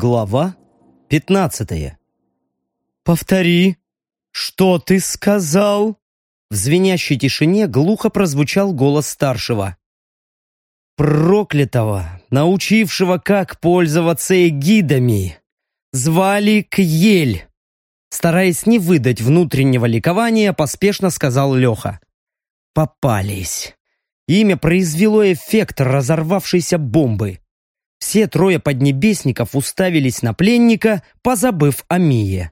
Глава 15. «Повтори, что ты сказал?» В звенящей тишине глухо прозвучал голос старшего. Проклятого, научившего, как пользоваться эгидами, звали Кьель. Стараясь не выдать внутреннего ликования, поспешно сказал Леха. Попались. Имя произвело эффект разорвавшейся бомбы. Все трое поднебесников уставились на пленника, позабыв о Мие.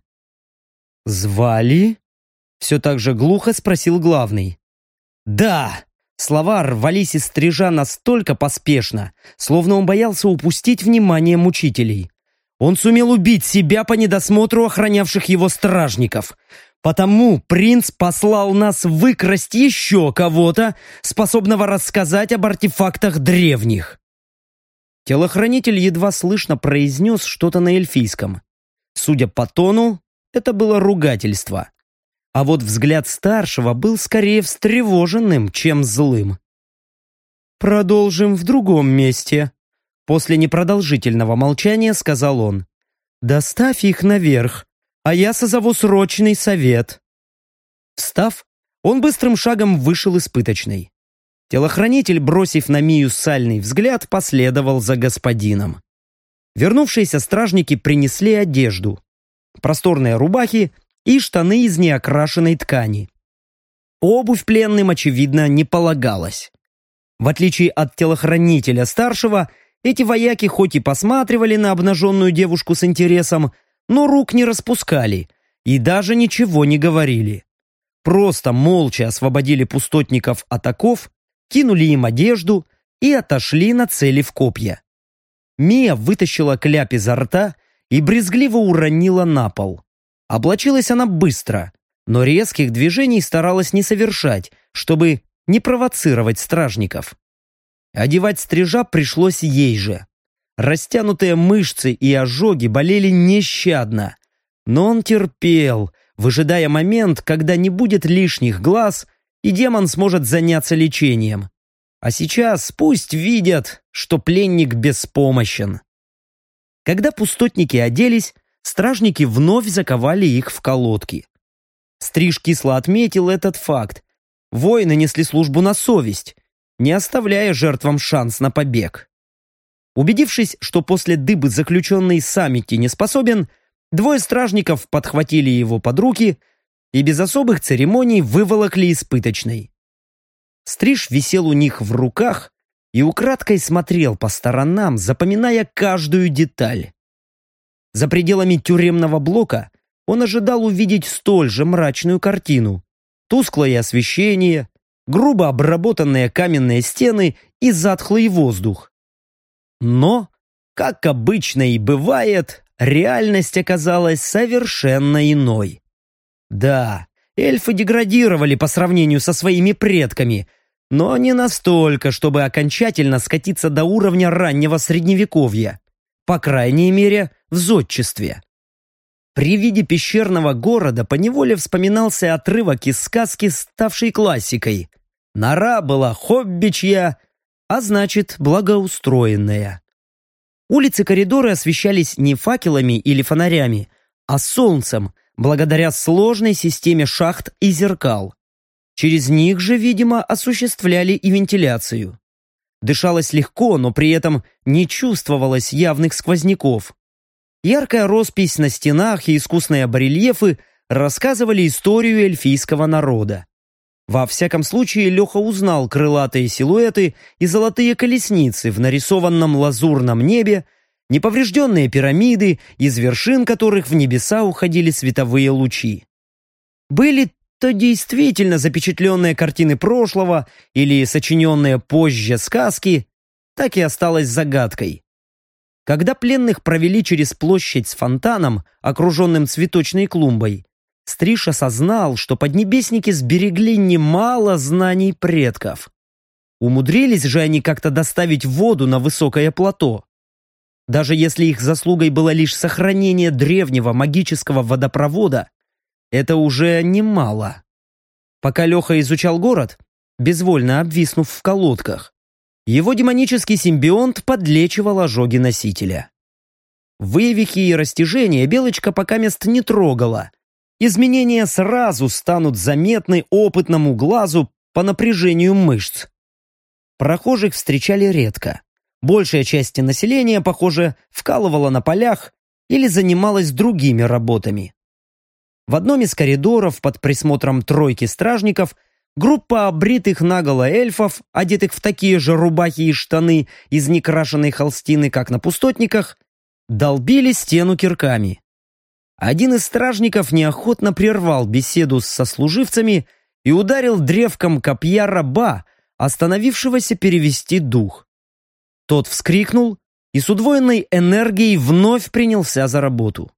«Звали?» — все так же глухо спросил главный. «Да!» — слова рвались из стрижа настолько поспешно, словно он боялся упустить внимание мучителей. Он сумел убить себя по недосмотру охранявших его стражников. Потому принц послал нас выкрасть еще кого-то, способного рассказать об артефактах древних. Телохранитель едва слышно произнес что-то на эльфийском. Судя по тону, это было ругательство. А вот взгляд старшего был скорее встревоженным, чем злым. «Продолжим в другом месте», — после непродолжительного молчания сказал он. «Доставь их наверх, а я созову срочный совет». Встав, он быстрым шагом вышел из пыточной. Телохранитель, бросив на Мию сальный взгляд, последовал за господином. Вернувшиеся стражники принесли одежду. Просторные рубахи и штаны из неокрашенной ткани. Обувь пленным, очевидно, не полагалась. В отличие от телохранителя старшего, эти вояки хоть и посматривали на обнаженную девушку с интересом, но рук не распускали и даже ничего не говорили. Просто молча освободили пустотников от оков, кинули им одежду и отошли, нацелив копья. Мия вытащила кляп изо рта и брезгливо уронила на пол. Облачилась она быстро, но резких движений старалась не совершать, чтобы не провоцировать стражников. Одевать стрижа пришлось ей же. Растянутые мышцы и ожоги болели нещадно, но он терпел, выжидая момент, когда не будет лишних глаз и демон сможет заняться лечением. А сейчас пусть видят, что пленник беспомощен. Когда пустотники оделись, стражники вновь заковали их в колодки. Стриж кисло отметил этот факт. Воины несли службу на совесть, не оставляя жертвам шанс на побег. Убедившись, что после дыбы заключенный сам идти не способен, двое стражников подхватили его под руки и без особых церемоний выволокли из пыточной. Стриж висел у них в руках и украдкой смотрел по сторонам, запоминая каждую деталь. За пределами тюремного блока он ожидал увидеть столь же мрачную картину: тусклое освещение, грубо обработанные каменные стены и затхлый воздух. Но, как обычно и бывает, реальность оказалась совершенно иной. Да, эльфы деградировали по сравнению со своими предками, но не настолько, чтобы окончательно скатиться до уровня раннего средневековья, по крайней мере, в зодчестве. При виде пещерного города поневоле вспоминался отрывок из сказки, ставшей классикой. Нора была хоббичья, а значит, благоустроенная. Улицы-коридоры освещались не факелами или фонарями, а солнцем, благодаря сложной системе шахт и зеркал. Через них же, видимо, осуществляли и вентиляцию. Дышалось легко, но при этом не чувствовалось явных сквозняков. Яркая роспись на стенах и искусные барельефы рассказывали историю эльфийского народа. Во всяком случае, Леха узнал крылатые силуэты и золотые колесницы в нарисованном лазурном небе, неповрежденные пирамиды, из вершин которых в небеса уходили световые лучи. Были то действительно запечатленные картины прошлого или сочиненные позже сказки, так и осталось загадкой. Когда пленных провели через площадь с фонтаном, окруженным цветочной клумбой, Стриж осознал, что поднебесники сберегли немало знаний предков. Умудрились же они как-то доставить воду на высокое плато. Даже если их заслугой было лишь сохранение древнего магического водопровода, это уже немало. Пока Леха изучал город, безвольно обвиснув в колодках, его демонический симбионт подлечивал ожоги носителя. Вывихи и растяжения Белочка пока мест не трогала. Изменения сразу станут заметны опытному глазу по напряжению мышц. Прохожих встречали редко. Большая часть населения, похоже, вкалывала на полях или занималась другими работами. В одном из коридоров под присмотром тройки стражников группа обритых наголо эльфов, одетых в такие же рубахи и штаны из некрашенной холстины, как на пустотниках, долбили стену кирками. Один из стражников неохотно прервал беседу с сослуживцами и ударил древком копья раба, остановившегося перевести дух. Тот вскрикнул и с удвоенной энергией вновь принялся за работу.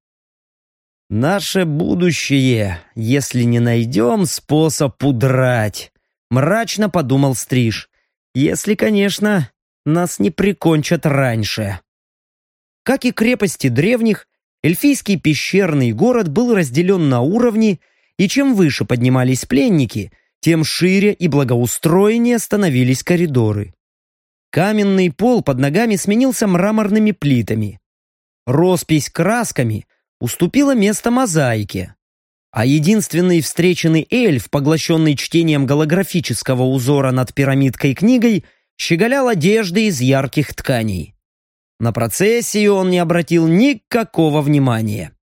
«Наше будущее, если не найдем способ удрать», — мрачно подумал Стриж. «Если, конечно, нас не прикончат раньше». Как и крепости древних, эльфийский пещерный город был разделен на уровни, и чем выше поднимались пленники, тем шире и благоустроеннее становились коридоры. Каменный пол под ногами сменился мраморными плитами. Роспись красками уступила место мозаике, а единственный встреченный эльф, поглощенный чтением голографического узора над пирамидкой книгой, щеголял одеждой из ярких тканей. На процессию он не обратил никакого внимания.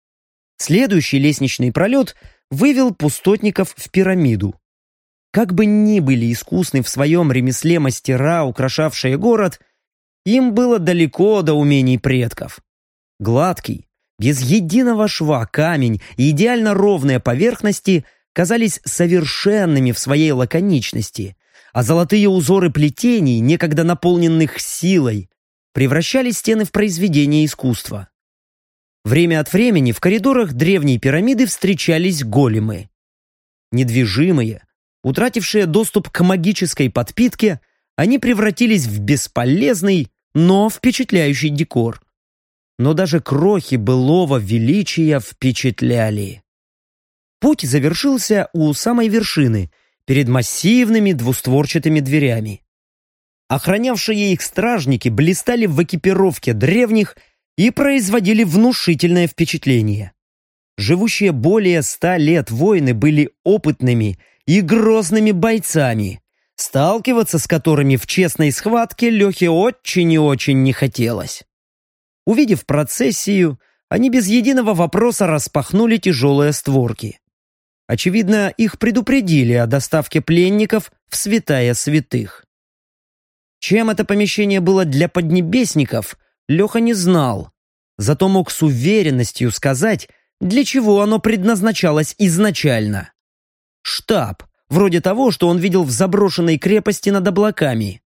Следующий лестничный пролет вывел пустотников в пирамиду. Как бы ни были искусны в своем ремесле мастера, украшавшие город, им было далеко до умений предков. Гладкий, без единого шва камень и идеально ровные поверхности казались совершенными в своей лаконичности, а золотые узоры плетений, некогда наполненных силой, превращали стены в произведения искусства. Время от времени в коридорах древней пирамиды встречались големы. Недвижимые, утратившие доступ к магической подпитке, они превратились в бесполезный, но впечатляющий декор. Но даже крохи былого величия впечатляли. Путь завершился у самой вершины, перед массивными двустворчатыми дверями. Охранявшие их стражники блистали в экипировке древних и производили внушительное впечатление. Живущие более 100 лет воины были опытными и грозными бойцами, сталкиваться с которыми в честной схватке Лехе очень и очень не хотелось. Увидев процессию, они без единого вопроса распахнули тяжелые створки. Очевидно, их предупредили о доставке пленников в святая святых. Чем это помещение было для поднебесников, Леха не знал, зато мог с уверенностью сказать, для чего оно предназначалось изначально. Штаб, вроде того, что он видел в заброшенной крепости над облаками.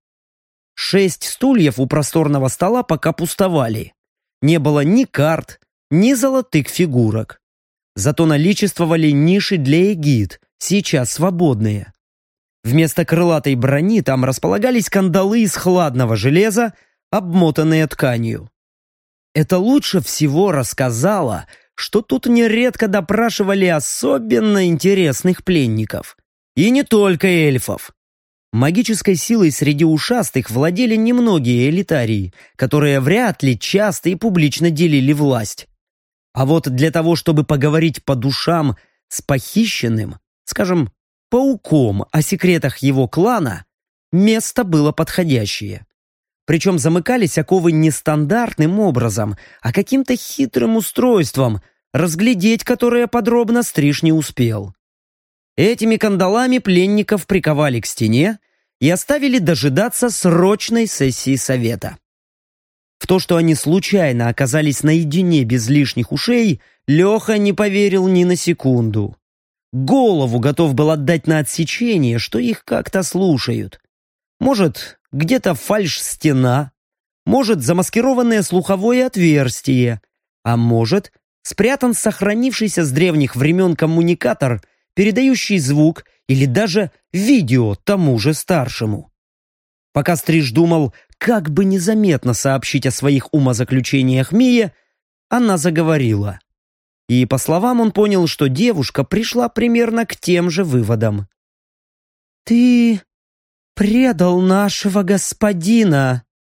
6 стульев у просторного стола пока пустовали. Не было ни карт, ни золотых фигурок. Зато наличествовали ниши для эгид, сейчас свободные. Вместо крылатой брони там располагались кандалы из хладного железа, обмотанные тканью. Это лучше всего рассказало, что тут нередко допрашивали особенно интересных пленников. И не только эльфов. Магической силой среди ушастых владели немногие элитарии, которые вряд ли часто и публично делили власть. А вот для того, чтобы поговорить по душам с похищенным, скажем, пауком о секретах его клана, место было подходящее. Причем замыкались оковы не стандартным образом, а каким-то хитрым устройством, разглядеть которое подробно Стриж не успел. Этими кандалами пленников приковали к стене и оставили дожидаться срочной сессии совета. В то, что они случайно оказались наедине без лишних ушей, Леха не поверил ни на секунду. Голову готов был отдать на отсечение, что их как-то слушают. Может, где-то фальшь-стена, может, замаскированное слуховое отверстие, а может, спрятан сохранившийся с древних времен коммуникатор, передающий звук или даже видео тому же старшему. Пока Стриж думал, как бы незаметно сообщить о своих умозаключениях Мие, она заговорила. И, по словам, он понял, что девушка пришла примерно к тем же выводам. «Ты предал нашего господина!»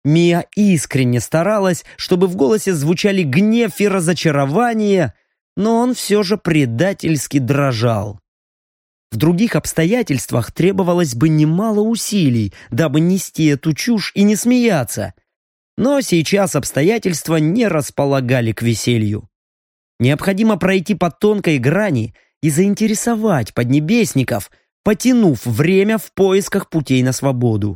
Мия искренне старалась, чтобы в голосе звучали гнев и разочарование, но он все же предательски дрожал. В других обстоятельствах требовалось бы немало усилий, дабы нести эту чушь и не смеяться. Но сейчас обстоятельства не располагали к веселью. Необходимо пройти по тонкой грани и заинтересовать поднебесников, потянув время в поисках путей на свободу.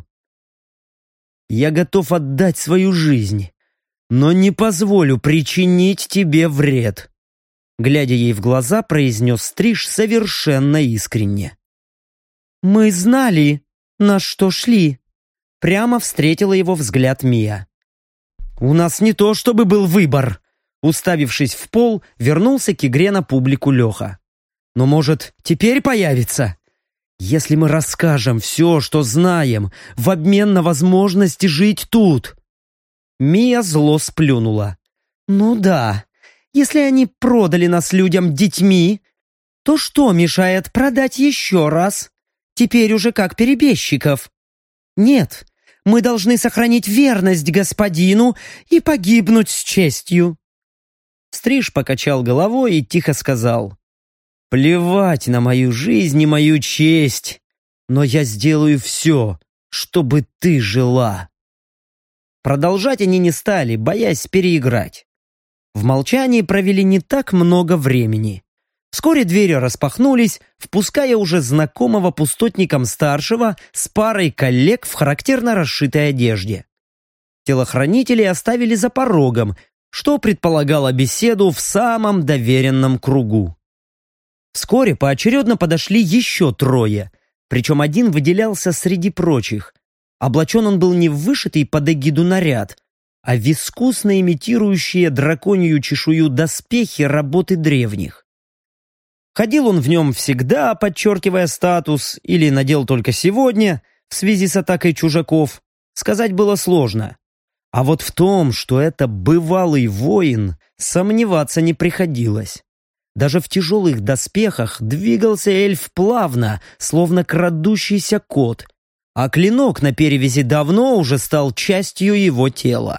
«Я готов отдать свою жизнь, но не позволю причинить тебе вред», глядя ей в глаза, произнес Стриж совершенно искренне. «Мы знали, на что шли», прямо встретила его взгляд Мия. «У нас не то чтобы был выбор», уставившись в пол, вернулся к игре на публику Леха. «Но, может, теперь появится? Если мы расскажем все, что знаем, в обмен на возможность жить тут». Мия зло сплюнула. «Ну да, если они продали нас людям детьми, то что мешает продать еще раз? Теперь уже как перебежчиков. Нет, мы должны сохранить верность господину и погибнуть с честью». Стриж покачал головой и тихо сказал: «Плевать на мою жизнь и мою честь, но я сделаю все, чтобы ты жила». Продолжать они не стали, боясь переиграть. В молчании провели не так много времени. Вскоре двери распахнулись, впуская уже знакомого пустотником-старшего с парой коллег в характерно расшитой одежде. Телохранителей оставили за порогом, что предполагало беседу в самом доверенном кругу. Вскоре поочередно подошли еще трое, причем один выделялся среди прочих. Облачен он был не в вышитый под эгиду наряд, а в искусно имитирующие драконью чешую доспехи работы древних. Ходил он в нем всегда, подчеркивая статус, или надел только сегодня, в связи с атакой чужаков, сказать было сложно. А вот в том, что это бывалый воин, сомневаться не приходилось. Даже в тяжелых доспехах двигался эльф плавно, словно крадущийся кот, а клинок на перевязи давно уже стал частью его тела.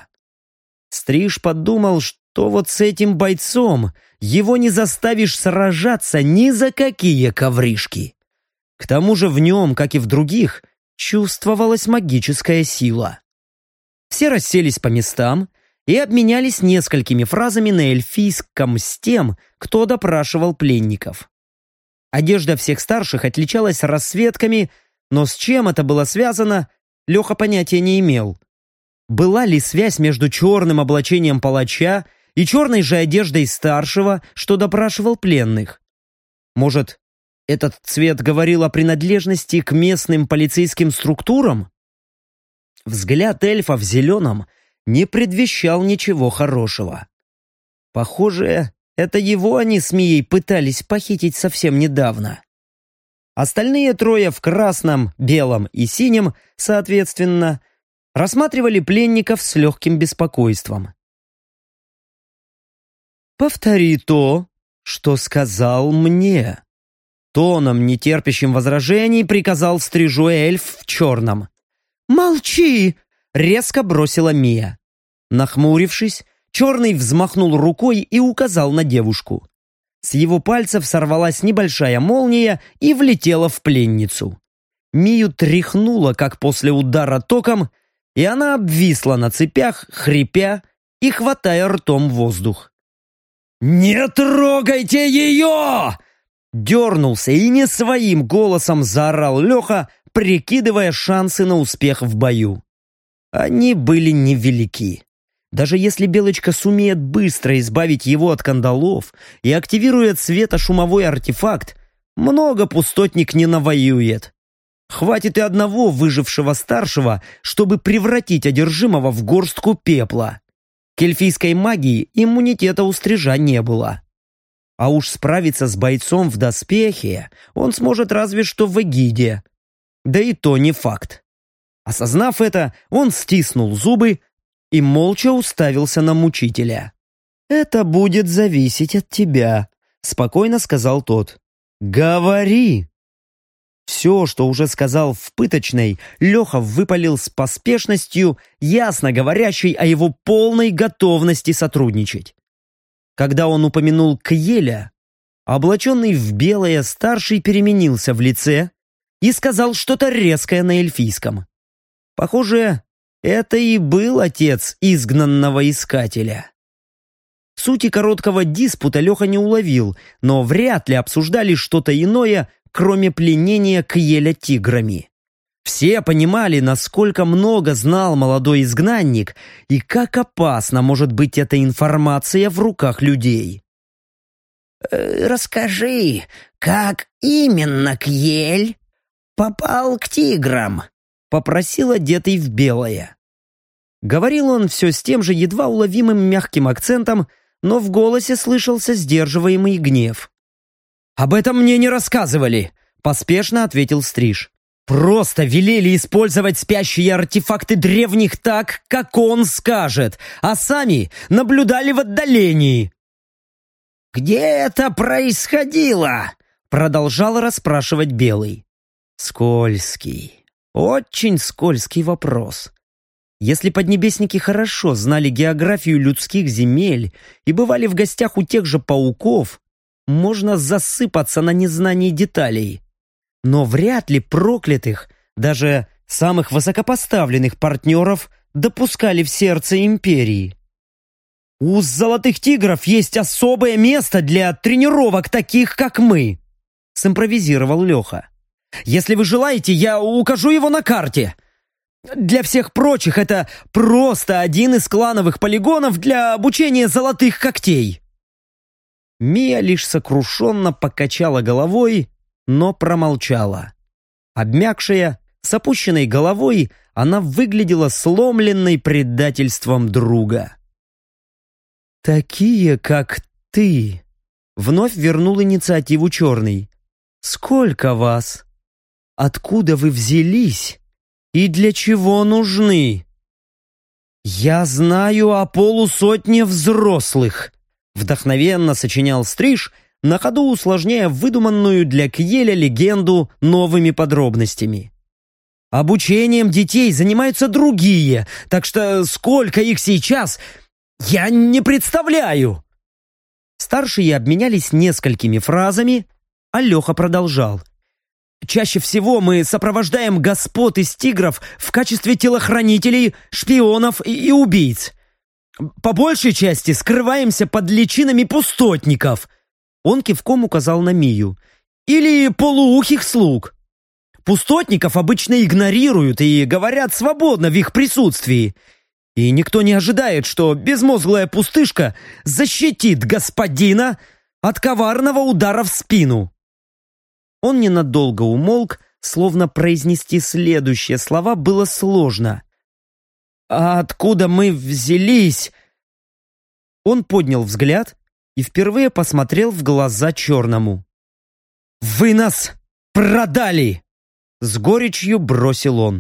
Стриж подумал, что вот с этим бойцом его не заставишь сражаться ни за какие ковришки. К тому же в нем, как и в других, чувствовалась магическая сила. Все расселись по местам и обменялись несколькими фразами на эльфийском с тем, кто допрашивал пленников. Одежда всех старших отличалась расцветками, но с чем это было связано, Леха понятия не имел. Была ли связь между черным облачением палача и черной же одеждой старшего, что допрашивал пленных? Может, этот цвет говорил о принадлежности к местным полицейским структурам? Взгляд эльфа в зеленом не предвещал ничего хорошего. Похоже, это его они с Мией пытались похитить совсем недавно. Остальные трое в красном, белом и синем, соответственно, рассматривали пленников с легким беспокойством. «Повтори то, что сказал мне», — тоном, нетерпящим возражений, приказал Стрижу эльф в черном. «Молчи!» — резко бросила Мия. Нахмурившись, черный взмахнул рукой и указал на девушку. С его пальцев сорвалась небольшая молния и влетела в пленницу. Мию тряхнуло, как после удара током, и она обвисла на цепях, хрипя и хватая ртом воздух. «Не трогайте ее!» Дернулся и не своим голосом заорал Леха, прикидывая шансы на успех в бою. Они были невелики. Даже если Белочка сумеет быстро избавить его от кандалов и активирует светошумовой артефакт, много пустотник не навоюет. Хватит и одного выжившего старшего, чтобы превратить одержимого в горстку пепла. К эльфийской магии иммунитета у Стрижа не было. А уж справиться с бойцом в доспехе он сможет разве что в эгиде. Да и то не факт. Осознав это, он стиснул зубы и молча уставился на мучителя. «Это будет зависеть от тебя», — спокойно сказал тот. «Говори!» Все, что уже сказал в пыточной, Леха выпалил с поспешностью, ясно говорящей о его полной готовности сотрудничать. Когда он упомянул Кьеля, облаченный в белое старший переменился в лице и сказал что-то резкое на эльфийском. Похоже, это и был отец изгнанного искателя. Сути короткого диспута Леха не уловил, но вряд ли обсуждали что-то иное, кроме пленения Кьеля тиграми. Все понимали, насколько много знал молодой изгнанник и как опасна может быть эта информация в руках людей. «Расскажи, как именно Кьель попал к тиграм?» — попросил одетый в белое. Говорил он все с тем же едва уловимым мягким акцентом, но в голосе слышался сдерживаемый гнев. «Об этом мне не рассказывали», — поспешно ответил Стриж. «Просто велели использовать спящие артефакты древних так, как он скажет, а сами наблюдали в отдалении». «Где это происходило?» — продолжал расспрашивать Белый. Скользкий, очень скользкий вопрос. Если поднебесники хорошо знали географию людских земель и бывали в гостях у тех же пауков, можно засыпаться на незнании деталей. Но вряд ли проклятых, даже самых высокопоставленных партнеров допускали в сердце империи. У золотых тигров есть особое место для тренировок таких, как мы, симпровизировал Леха. Если вы желаете, я укажу его на карте. Для всех прочих это просто один из клановых полигонов для обучения золотых когтей. Мия лишь сокрушенно покачала головой, но промолчала. Обмякшая, с опущенной головой, она выглядела сломленной предательством друга. «Такие, как ты», — вновь вернул инициативу Черный. «Сколько вас? Откуда вы взялись? И для чего нужны?» «Я знаю о полусотне взрослых», — вдохновенно сочинял Стриж, на ходу усложняя выдуманную для Кьеля легенду новыми подробностями. «Обучением детей занимаются другие, так что сколько их сейчас, я не представляю!» Старшие обменялись несколькими фразами, а Леха продолжал. «Чаще всего мы сопровождаем господ из тигров в качестве телохранителей, шпионов и убийц. По большей части скрываемся под личинами пустотников». Он кивком указал на Мию. «Или полуухих слуг. Пустотников обычно игнорируют и говорят свободно в их присутствии. И никто не ожидает, что безмозглая пустышка защитит господина от коварного удара в спину». Он ненадолго умолк, словно произнести следующие слова было сложно. «А откуда мы взялись?» Он поднял взгляд и впервые посмотрел в глаза Черному. «Вы нас продали!» С горечью бросил он.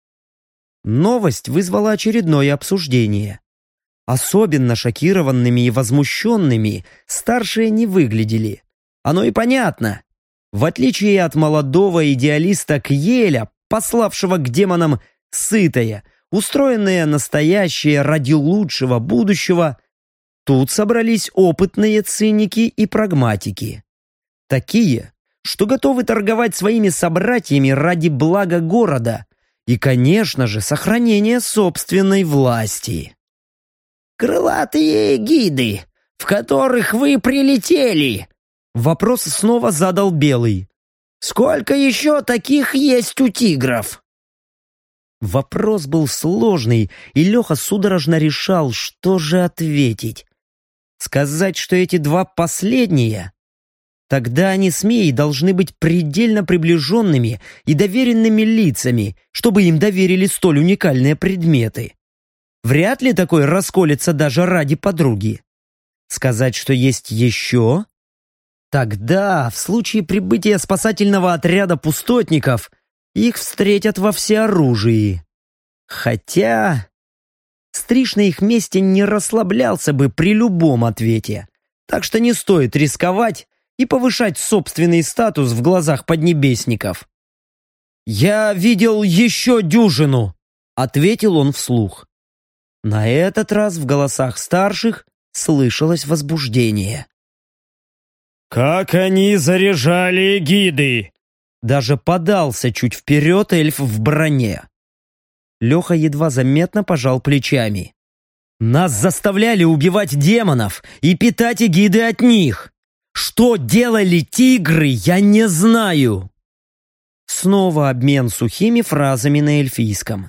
Новость вызвала очередное обсуждение. Особенно шокированными и возмущенными старшие не выглядели. Оно и понятно. В отличие от молодого идеалиста Кьеля, пославшего к демонам сытое, устроенное настоящее ради лучшего будущего, тут собрались опытные циники и прагматики. Такие, что готовы торговать своими собратьями ради блага города и, конечно же, сохранения собственной власти. «Крылатые гиды, в которых вы прилетели?» Вопрос снова задал Белый. «Сколько еще таких есть у тигров?» Вопрос был сложный, и Леха судорожно решал, что же ответить. Сказать, что эти два последние? Тогда они с Мией должны быть предельно приближенными и доверенными лицами, чтобы им доверили столь уникальные предметы. Вряд ли такой расколется даже ради подруги. Сказать, что есть еще? Тогда, в случае прибытия спасательного отряда пустотников, их встретят во всеоружии. Хотя Стриж на их месте не расслаблялся бы при любом ответе, так что не стоит рисковать и повышать собственный статус в глазах поднебесников. «Я видел еще дюжину», — ответил он вслух. На этот раз в голосах старших слышалось возбуждение. «Как они заряжали эгиды!» Даже подался чуть вперед эльф в броне. Леха едва заметно пожал плечами. «Нас заставляли убивать демонов и питать эгиды от них. Что делали тигры, я не знаю». Снова обмен сухими фразами на эльфийском.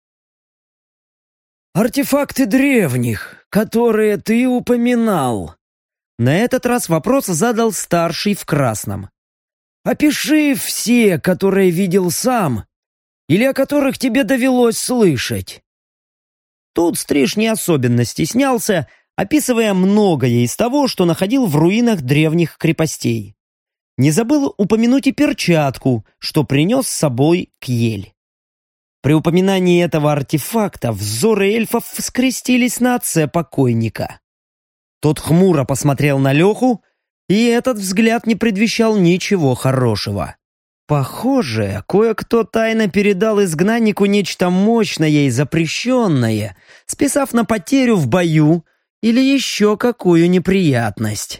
«Артефакты древних, которые ты упоминал». На этот раз вопрос задал старший в красном. «Опиши все, которые видел сам, или о которых тебе довелось слышать». Тут Стриж не особенно стеснялся, описывая многое из того, что находил в руинах древних крепостей. Не забыл упомянуть и перчатку, что принес с собой Кьель. При упоминании этого артефакта взоры эльфов скрестились на отце покойника. Тот хмуро посмотрел на Леху, и этот взгляд не предвещал ничего хорошего. Похоже, кое-кто тайно передал изгнаннику нечто мощное и запрещенное, списав на потерю в бою или еще какую неприятность.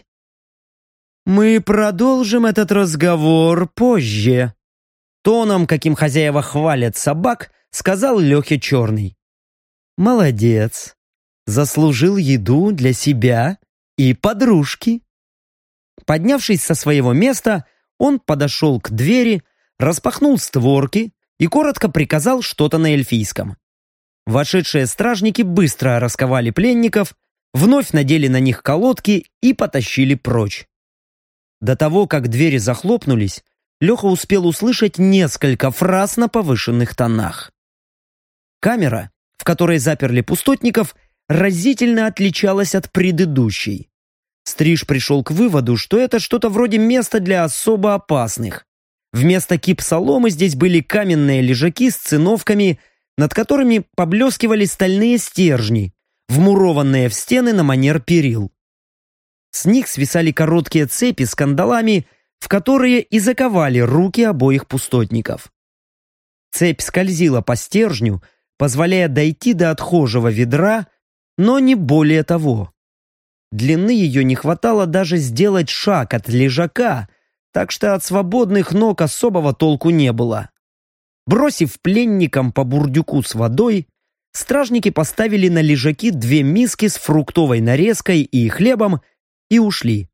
«Мы продолжим этот разговор позже», — тоном, каким хозяева хвалят собак, сказал Лехе Черный. «Молодец. Заслужил еду для себя и подружки». Поднявшись со своего места, он подошел к двери, распахнул створки и коротко приказал что-то на эльфийском. Вошедшие стражники быстро расковали пленников, вновь надели на них колодки и потащили прочь. До того, как двери захлопнулись, Леха успел услышать несколько фраз на повышенных тонах. Камера, в которой заперли пустотников, разительно отличалась от предыдущей. Стриж пришел к выводу, что это что-то вроде места для особо опасных. Вместо кип соломы здесь были каменные лежаки с циновками, над которыми поблескивали стальные стержни, вмурованные в стены на манер перил. С них свисали короткие цепи с кандалами, в которые и заковали руки обоих пустотников. Цепь скользила по стержню, позволяя дойти до отхожего ведра, но не более того. Длины ее не хватало даже сделать шаг от лежака, так что от свободных ног особого толку не было. Бросив пленникам по бурдюку с водой, стражники поставили на лежаки 2 миски с фруктовой нарезкой и хлебом и ушли.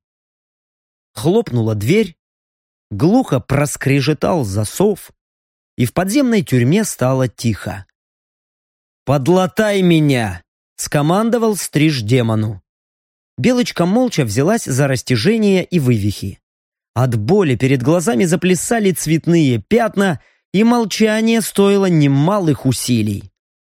Хлопнула дверь, глухо проскрежетал засов, и в подземной тюрьме стало тихо. «Подлатай меня!» — скомандовал Стриж демону. Белочка молча взялась за растяжение и вывихи. От боли перед глазами заплясали цветные пятна, и молчание стоило немалых усилий.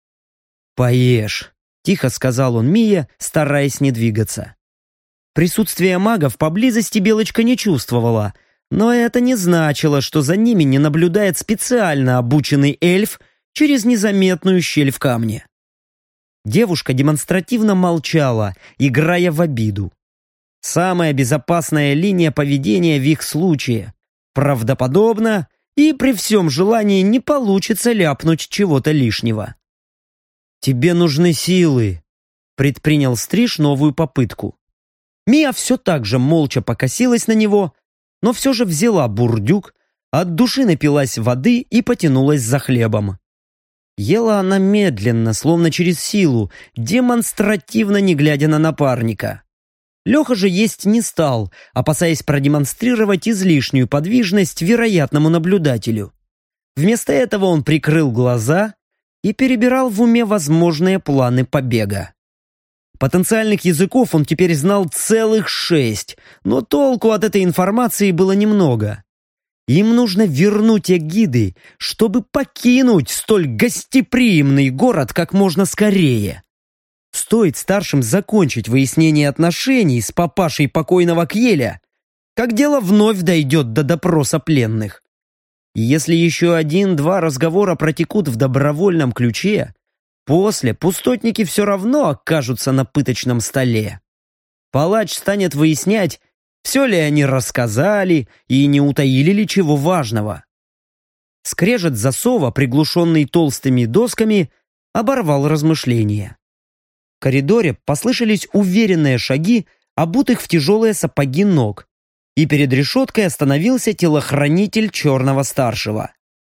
«Поешь», — тихо сказал он Мие, стараясь не двигаться. Присутствие магов поблизости Белочка не чувствовала, но это не значило, что за ними не наблюдает специально обученный эльф через незаметную щель в камне. Девушка демонстративно молчала, играя в обиду. Самая безопасная линия поведения в их случае. Правдоподобно, и при всем желании не получится ляпнуть чего-то лишнего. «Тебе нужны силы», — предпринял Стриж новую попытку. Мия все так же молча покосилась на него, но все же взяла бурдюк, от души напилась воды и потянулась за хлебом. Ела она медленно, словно через силу, демонстративно не глядя на напарника. Леха же есть не стал, опасаясь продемонстрировать излишнюю подвижность вероятному наблюдателю. Вместо этого он прикрыл глаза и перебирал в уме возможные планы побега. Потенциальных языков он теперь знал целых 6, но толку от этой информации было немного. Им нужно вернуть эгиды, чтобы покинуть столь гостеприимный город как можно скорее. Стоит старшим закончить выяснение отношений с папашей покойного Кьеля, как дело вновь дойдет до допроса пленных. И если еще 1-2 разговора протекут в добровольном ключе, после пустотники все равно окажутся на пыточном столе. Палач станет выяснять, все ли они рассказали и не утаили ли чего важного. Скрежет засова, приглушенный толстыми досками, оборвал размышления. В коридоре послышались уверенные шаги, обутых в тяжелые сапоги ног, и перед решеткой остановился телохранитель черного-старшего.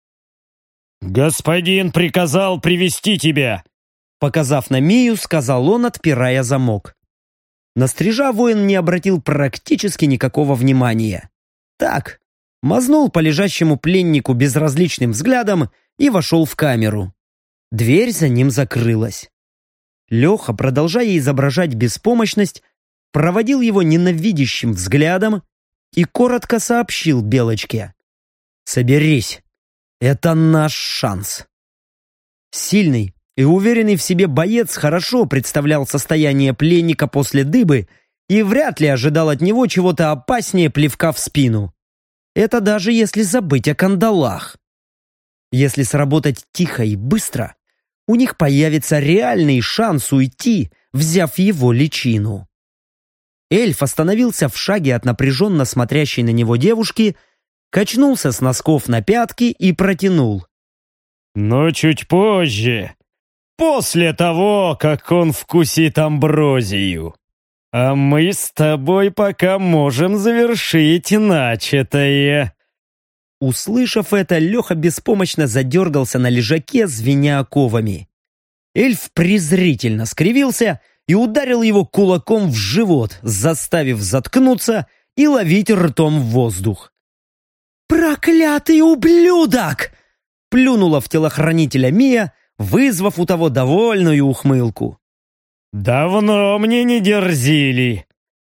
«Господин приказал привести тебя!» Показав на Мию, сказал он, отпирая замок. На стрижа воин не обратил практически никакого внимания. Так, мазнул по лежащему пленнику безразличным взглядом и вошел в камеру. Дверь за ним закрылась. Леха, продолжая изображать беспомощность, проводил его ненавидящим взглядом и коротко сообщил Белочке: «Соберись, это наш шанс». Сильный и уверенный в себе боец хорошо представлял состояние пленника после дыбы и вряд ли ожидал от него чего-то опаснее плевка в спину. Это даже если забыть о кандалах. Если сработать тихо и быстро, у них появится реальный шанс уйти, взяв его личину. Эльф остановился в шаге от напряженно смотрящей на него девушки, качнулся с носков на пятки и протянул: «Но чуть позже, после того, как он вкусит амброзию. А мы с тобой пока можем завершить начатое». Услышав это, Леха беспомощно задергался на лежаке, звеня оковами. Эльф презрительно скривился и ударил его кулаком в живот, заставив заткнуться и ловить ртом в воздух. «Проклятый ублюдок!» — плюнула в телохранителя Мия, вызвав у того довольную ухмылку. «Давно мне не дерзили.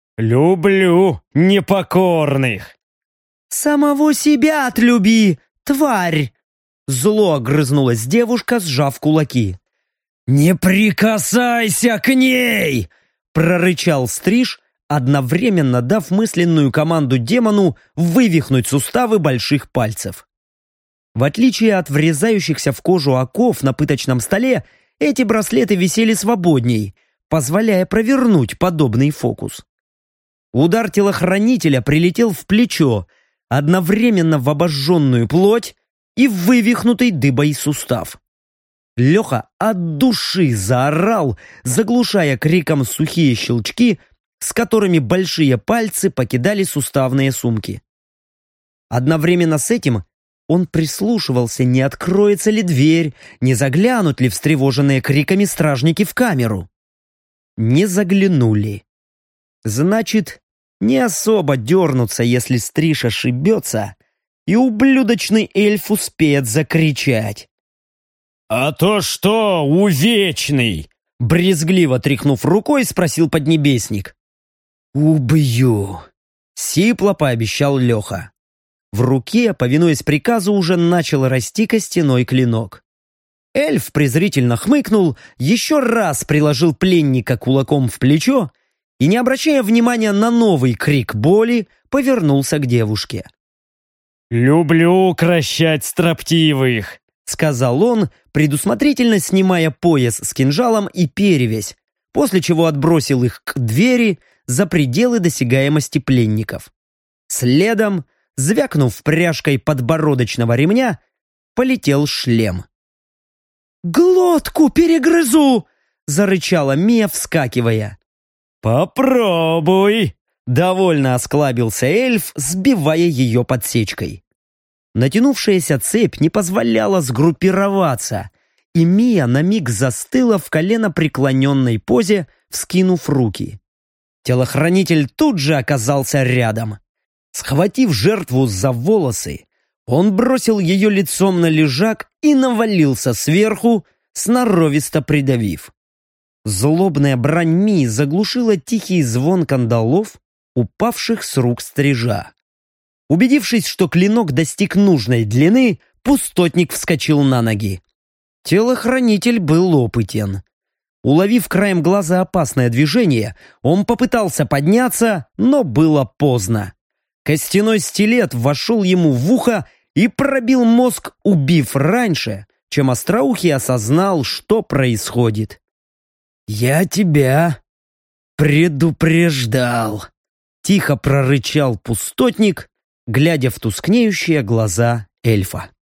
Люблю непокорных». «Самого себя отлюби, тварь!» Зло огрызнулась девушка, сжав кулаки. «Не прикасайся к ней!» прорычал Стриж, одновременно дав мысленную команду демону вывихнуть суставы больших пальцев. В отличие от врезающихся в кожу оков на пыточном столе, эти браслеты висели свободней, позволяя провернуть подобный фокус. Удар телохранителя прилетел в плечо, одновременно в обожженную плоть и в вывихнутый дыбой сустав. Леха от души заорал, заглушая криком сухие щелчки, с которыми большие пальцы покидали суставные сумки. Одновременно с этим он прислушивался, не откроется ли дверь, не заглянут ли встревоженные криками стражники в камеру. Не заглянули. Значит, не особо дернутся, если Стриж ошибется, и ублюдочный эльф успеет закричать. «А то что, увечный?» Брезгливо тряхнув рукой, спросил Поднебесник. «Убью!» — сипло пообещал Леха. В руке, повинуясь приказу, уже начал расти костяной клинок. Эльф презрительно хмыкнул, еще раз приложил пленника кулаком в плечо и, не обращая внимания на новый крик боли, повернулся к девушке. «Люблю укращать строптивых», — сказал он, предусмотрительно снимая пояс с кинжалом и перевязь, после чего отбросил их к двери за пределы досягаемости пленников. Следом, звякнув пряжкой подбородочного ремня, полетел шлем. «Глотку перегрызу!» — зарычала Мия, вскакивая. «Попробуй!» — довольно осклабился эльф, сбивая ее подсечкой. Натянувшаяся цепь не позволяла сгруппироваться, и Мия на миг застыла в коленопреклоненной позе, вскинув руки. Телохранитель тут же оказался рядом. Схватив жертву за волосы, он бросил ее лицом на лежак и навалился сверху, сноровисто придавив. Злобная брань Мии заглушила тихий звон кандалов, упавших с рук Стрижа. Убедившись, что клинок достиг нужной длины, пустотник вскочил на ноги. Телохранитель был опытен. Уловив краем глаза опасное движение, он попытался подняться, но было поздно. Костяной стилет вошел ему в ухо и пробил мозг, убив раньше, чем Остроухий осознал, что происходит. «Я тебя предупреждал», — тихо прорычал пустотник, глядя в тускнеющие глаза эльфа.